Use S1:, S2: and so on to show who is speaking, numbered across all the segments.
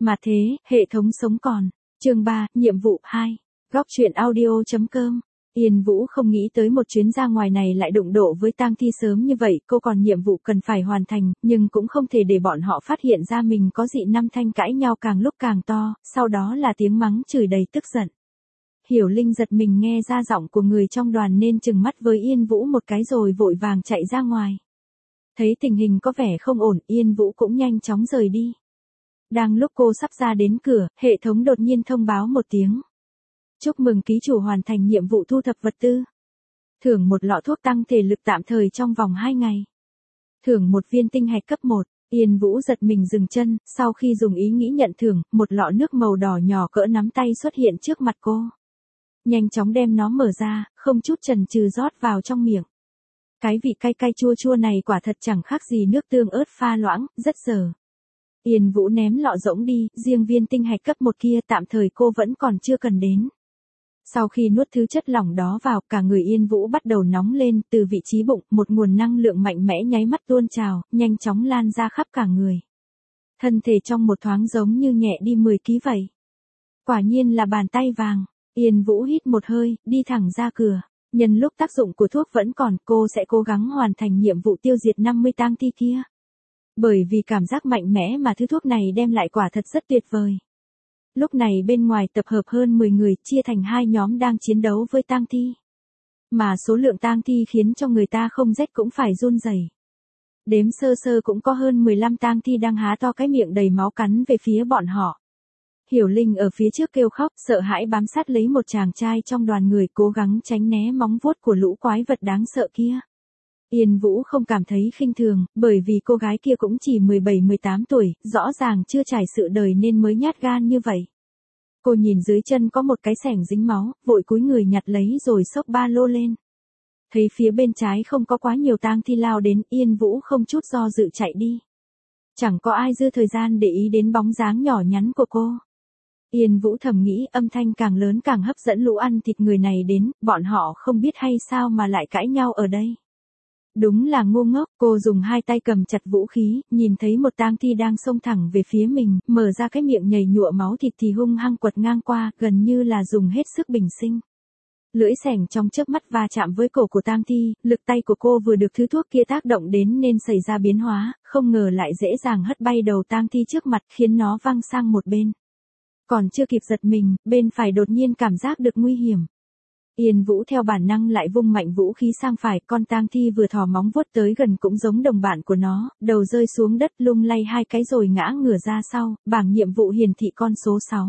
S1: Mà thế, hệ thống sống còn. Chương 3, nhiệm vụ 2. Góc truyện audio.com. Yên Vũ không nghĩ tới một chuyến ra ngoài này lại đụng độ với tang thi sớm như vậy, cô còn nhiệm vụ cần phải hoàn thành, nhưng cũng không thể để bọn họ phát hiện ra mình có dị năm thanh cãi nhau càng lúc càng to, sau đó là tiếng mắng chửi đầy tức giận. Hiểu Linh giật mình nghe ra giọng của người trong đoàn nên trừng mắt với Yên Vũ một cái rồi vội vàng chạy ra ngoài. Thấy tình hình có vẻ không ổn, Yên Vũ cũng nhanh chóng rời đi. Đang lúc cô sắp ra đến cửa, hệ thống đột nhiên thông báo một tiếng. Chúc mừng ký chủ hoàn thành nhiệm vụ thu thập vật tư. Thưởng một lọ thuốc tăng thể lực tạm thời trong vòng 2 ngày. Thưởng một viên tinh hạch cấp 1. Yên Vũ giật mình dừng chân, sau khi dùng ý nghĩ nhận thưởng, một lọ nước màu đỏ nhỏ cỡ nắm tay xuất hiện trước mặt cô. Nhanh chóng đem nó mở ra, không chút chần chừ rót vào trong miệng. Cái vị cay cay chua chua này quả thật chẳng khác gì nước tương ớt pha loãng, rất dở. Yên Vũ ném lọ rỗng đi, riêng viên tinh hạch cấp 1 kia tạm thời cô vẫn còn chưa cần đến. Sau khi nuốt thứ chất lỏng đó vào, cả người Yên Vũ bắt đầu nóng lên, từ vị trí bụng, một nguồn năng lượng mạnh mẽ nháy mắt tuôn trào, nhanh chóng lan ra khắp cả người. Thân thể trong một thoáng giống như nhẹ đi 10 kg vậy. Quả nhiên là bàn tay vàng. Yên Vũ hít một hơi, đi thẳng ra cửa. Nhân lúc tác dụng của thuốc vẫn còn, cô sẽ cố gắng hoàn thành nhiệm vụ tiêu diệt 50 tang thi kia. Bởi vì cảm giác mạnh mẽ mà thứ thuốc này đem lại quả thật rất tuyệt vời. Lúc này bên ngoài tập hợp hơn 10 người, chia thành 2 nhóm đang chiến đấu với tang thi. Mà số lượng tang thi khiến cho người ta không rét cũng phải run rẩy. Đếm sơ sơ cũng có hơn 15 tang thi đang há to cái miệng đầy máu cắn về phía bọn họ. Hiểu Linh ở phía trước kêu khóc, sợ hãi bám sát lấy một chàng trai trong đoàn người, cố gắng tránh né móng vuốt của lũ quái vật đáng sợ kia. Yên Vũ không cảm thấy khinh thường, bởi vì cô gái kia cũng chỉ 17-18 tuổi, rõ ràng chưa trải sự đời nên mới nhát gan như vậy. Cô nhìn dưới chân có một cái xẻng dính máu, vội cúi người nhặt lấy rồi xốc ba lô lên. Thấy phía bên trái không có quá nhiều tang thi lao đến, Yên Vũ không chút do dự chạy đi. Chẳng có ai dư thời gian để ý đến bóng dáng nhỏ nhắn của cô. Yên Vũ thầm nghĩ, âm thanh càng lớn càng hấp dẫn lũ ăn thịt người này đến, bọn họ không biết hay sao mà lại cãi nhau ở đây. Đúng là ngu ngốc, cô dùng 2 tay cầm chặt vũ khí, nhìn thấy một tang thi đang xông thẳng về phía mình, mở ra cái miệng nhầy nhụa máu thịt thì hung hăng quật ngang qua, gần như là dùng hết sức bình sinh. Lưỡi xẻng trong chớp mắt va chạm với cổ của tang thi, lực tay của cô vừa được thứ thuốc kia tác động đến nên xảy ra biến hóa, không ngờ lại dễ dàng hất bay đầu tang thi trước mặt, khiến nó văng sang một bên. Còn chưa kịp giật mình, bên phải đột nhiên cảm giác được nguy hiểm. Yên Vũ theo bản năng lại vung mạnh vũ khí sang phải, con tang thi vừa thò móng vuốt tới gần cũng giống đồng bạn của nó, đầu rơi xuống đất lung lay 2 cái rồi ngã ngửa ra sau, bảng nhiệm vụ hiển thị con số 6.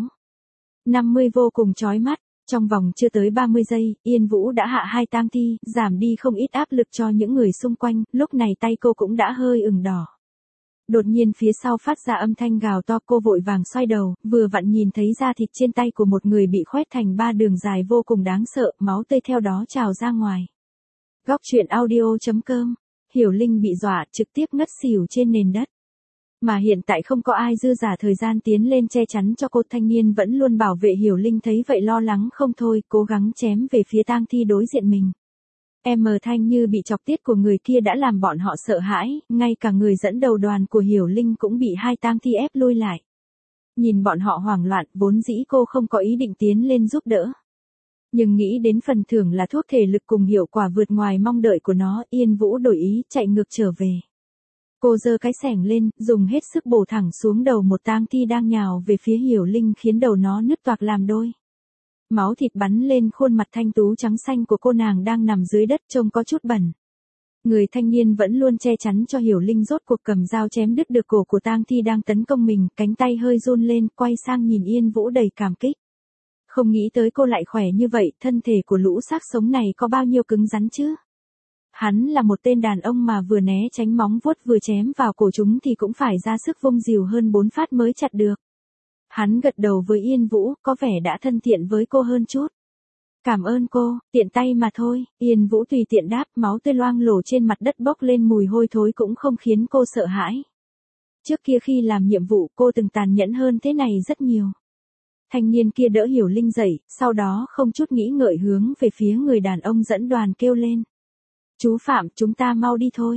S1: 50 vô cùng chói mắt, trong vòng chưa tới 30 giây, Yên Vũ đã hạ 2 tang thi, giảm đi không ít áp lực cho những người xung quanh, lúc này tay cô cũng đã hơi ửng đỏ. Đột nhiên phía sau phát ra âm thanh gào to, cô vội vàng xoay đầu, vừa vặn nhìn thấy da thịt trên tay của một người bị khoét thành 3 đường dài vô cùng đáng sợ, máu tươi theo đó trào ra ngoài. Góc truyện audio.com. Hiểu Linh bị dọa, trực tiếp ngất xỉu trên nền đất. Mà hiện tại không có ai dư giả thời gian tiến lên che chắn cho cô, thanh niên vẫn luôn bảo vệ Hiểu Linh thấy vậy lo lắng không thôi, cố gắng chém về phía tang thi đối diện mình. Thanh như bị chọc tiết của người kia đã làm bọn họ sợ hãi, ngay cả người dẫn đầu đoàn của Hiểu Linh cũng bị 2 tang thi ép lui lại. Nhìn bọn họ hoảng loạn, vốn dĩ cô không có ý định tiến lên giúp đỡ. Nhưng nghĩ đến phần thưởng là thuốc thể lực cùng hiệu quả vượt ngoài mong đợi của nó, Yên Vũ đổi ý, chạy ngược trở về. Cô giơ cái xẻng lên, dùng hết sức bổ thẳng xuống đầu một tang thi đang nhào về phía Hiểu Linh, khiến đầu nó nứt toạc làm đôi. Máu thịt bắn lên khuôn mặt thanh tú trắng xanh của cô nàng đang nằm dưới đất trông có chút bẩn. Người thanh niên vẫn luôn che chắn cho Hiểu Linh rốt cuộc cầm dao chém đứt được cổ của tang thi đang tấn công mình, cánh tay hơi run lên, quay sang nhìn Yên Vũ đầy cảm kích. Không nghĩ tới cô lại khỏe như vậy, thân thể của lũ xác sống này có bao nhiêu cứng rắn chứ? Hắn là một tên đàn ông mà vừa né tránh móng vuốt vừa chém vào cổ chúng thì cũng phải ra sức vung dìu hơn 4 phát mới chặt được. Hắn gật đầu với Yên Vũ, có vẻ đã thân thiện với cô hơn chút. Cảm ơn cô, tiện tay mà thôi, Yên Vũ tùy tiện đáp, máu tươi loang lổ trên mặt đất bốc lên mùi hôi thối cũng không khiến cô sợ hãi. Trước kia khi làm nhiệm vụ cô từng tàn nhẫn hơn thế này rất nhiều. Thanh niên kia đỡ Hiểu Linh dậy, sau đó không chút nghĩ ngợi hướng về phía người đàn ông dẫn đoàn kêu lên. Chú Phạm, chúng ta mau đi thôi.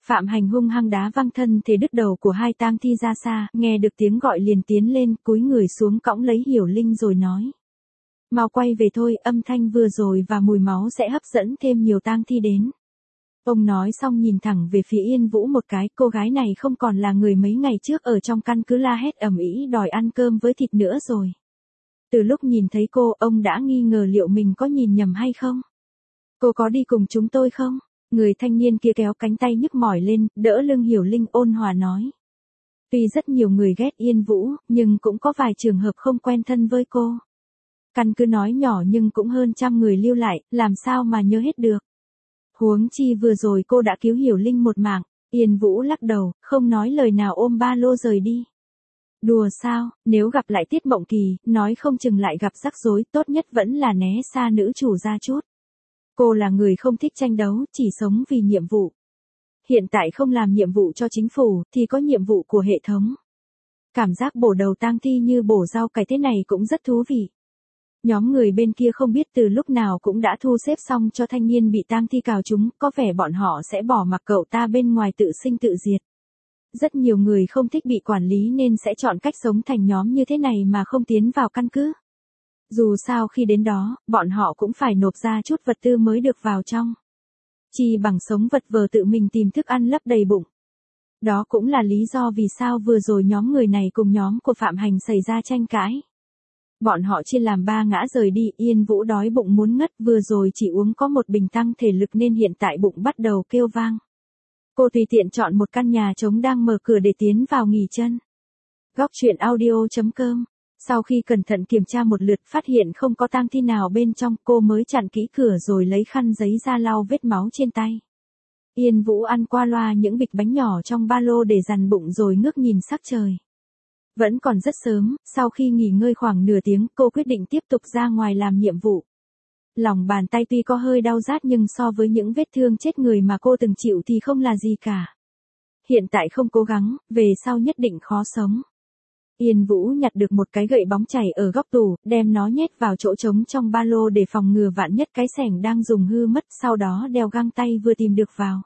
S1: Phạm Hành hung hăng đá văng thân thể đứt đầu của hai tang thi ra xa, nghe được tiếng gọi liền tiến lên, cúi người xuống cõng lấy Hiểu Linh rồi nói. Mau quay về thôi, âm thanh vừa rồi và mùi máu sẽ hấp dẫn thêm nhiều tang thi đến. Ông nói xong nhìn thẳng về phía Yên Vũ một cái, cô gái này không còn là người mấy ngày trước ở trong căn cứ la hét ầm ĩ đòi ăn cơm với thịt nữa rồi. Từ lúc nhìn thấy cô, ông đã nghi ngờ liệu mình có nhìn nhầm hay không. Cô có đi cùng chúng tôi không? Người thanh niên kia kéo cánh tay nhức mỏi lên, đỡ lưng Hiểu Linh ôn hòa nói. Tuy rất nhiều người ghét Yên Vũ, nhưng cũng có vài trường hợp không quen thân với cô. Căn cứ nói nhỏ nhưng cũng hơn 100 người lưu lại, làm sao mà nhớ hết được. Huống chi vừa rồi cô đã cứu Hiểu Linh một mạng. Yên Vũ lắc đầu, không nói lời nào ôm ba lô rời đi. Đùa sao, nếu gặp lại Tiết Mộng Kỳ, nói không chừng lại gặp rắc rối, tốt nhất vẫn là né xa nữ chủ ra chút. Cô là người không thích tranh đấu, chỉ sống vì nhiệm vụ. Hiện tại không làm nhiệm vụ cho chính phủ, thì có nhiệm vụ của hệ thống. Cảm giác bổ đầu tang thi như bổ rau cải thế này cũng rất thú vị. Nhóm người bên kia không biết từ lúc nào cũng đã thu xếp xong cho thanh niên bị tang thi cào trúng, có vẻ bọn họ sẽ bỏ mặc cậu ta bên ngoài tự sinh tự diệt. Rất nhiều người không thích bị quản lý nên sẽ chọn cách sống thành nhóm như thế này mà không tiến vào căn cứ. Dù sao khi đến đó, bọn họ cũng phải nộp ra chút vật tư mới được vào trong. Chi bằng sống vật vờ tự mình tìm thức ăn lấp đầy bụng. Đó cũng là lý do vì sao vừa rồi nhóm người này cùng nhóm của Phạm Hành xảy ra tranh cãi. Bọn họ chia làm 3 ngã rời đi, Yên Vũ đói bụng muốn ngất, vừa rồi chỉ uống có một bình tăng thể lực nên hiện tại bụng bắt đầu kêu vang. Cô tùy tiện chọn một căn nhà trống đang mở cửa để tiến vào nghỉ chân. Góc truyện audio.com. Sau khi cẩn thận kiểm tra một lượt phát hiện không có tang thi nào bên trong, cô mới chặn kỹ cửa rồi lấy khăn giấy ra lau vết máu trên tay. Yên Vũ ăn qua loa những bịch bánh nhỏ trong ba lô để dằn bụng rồi ngước nhìn sắc trời. Vẫn còn rất sớm, sau khi nghỉ ngơi khoảng nửa tiếng, cô quyết định tiếp tục ra ngoài làm nhiệm vụ. Lòng bàn tay tuy có hơi đau rát nhưng so với những vết thương chết người mà cô từng chịu thì không là gì cả. Hiện tại không cố gắng, về sau nhất định khó sống. Yên Vũ nhặt được một cái gậy bóng chảy ở góc tủ, đem nó nhét vào chỗ trống trong ba lô để phòng ngừa vạn nhất cái xẻng đang dùng hư mất, sau đó đeo găng tay vừa tìm được vào.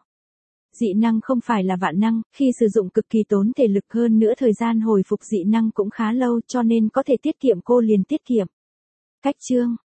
S1: Dị năng không phải là vạn năng, khi sử dụng cực kỳ tốn thể lực, hơn nữa thời gian hồi phục dị năng cũng khá lâu cho nên có thể tiết kiệm cô liền tiết kiệm. Cách chương